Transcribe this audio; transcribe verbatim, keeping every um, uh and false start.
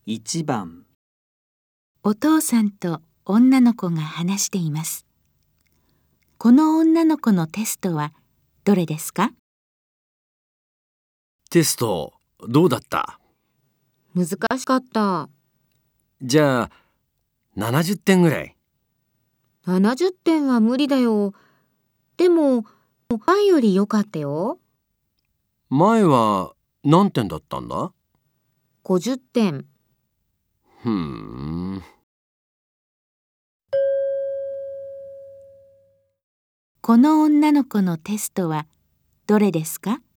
いちばん、 お父さんと女の子が話しています。この女の子のテストはどれですか？ テストどうだった？ 難しかった。 じゃあななじゅってんぐらい。 ななじゅってんは無理だよ。でも、前より良かったよ。 前は何点だったんだ？ ごじゅってん。 ふーん。 この女の子のテストはどれですか？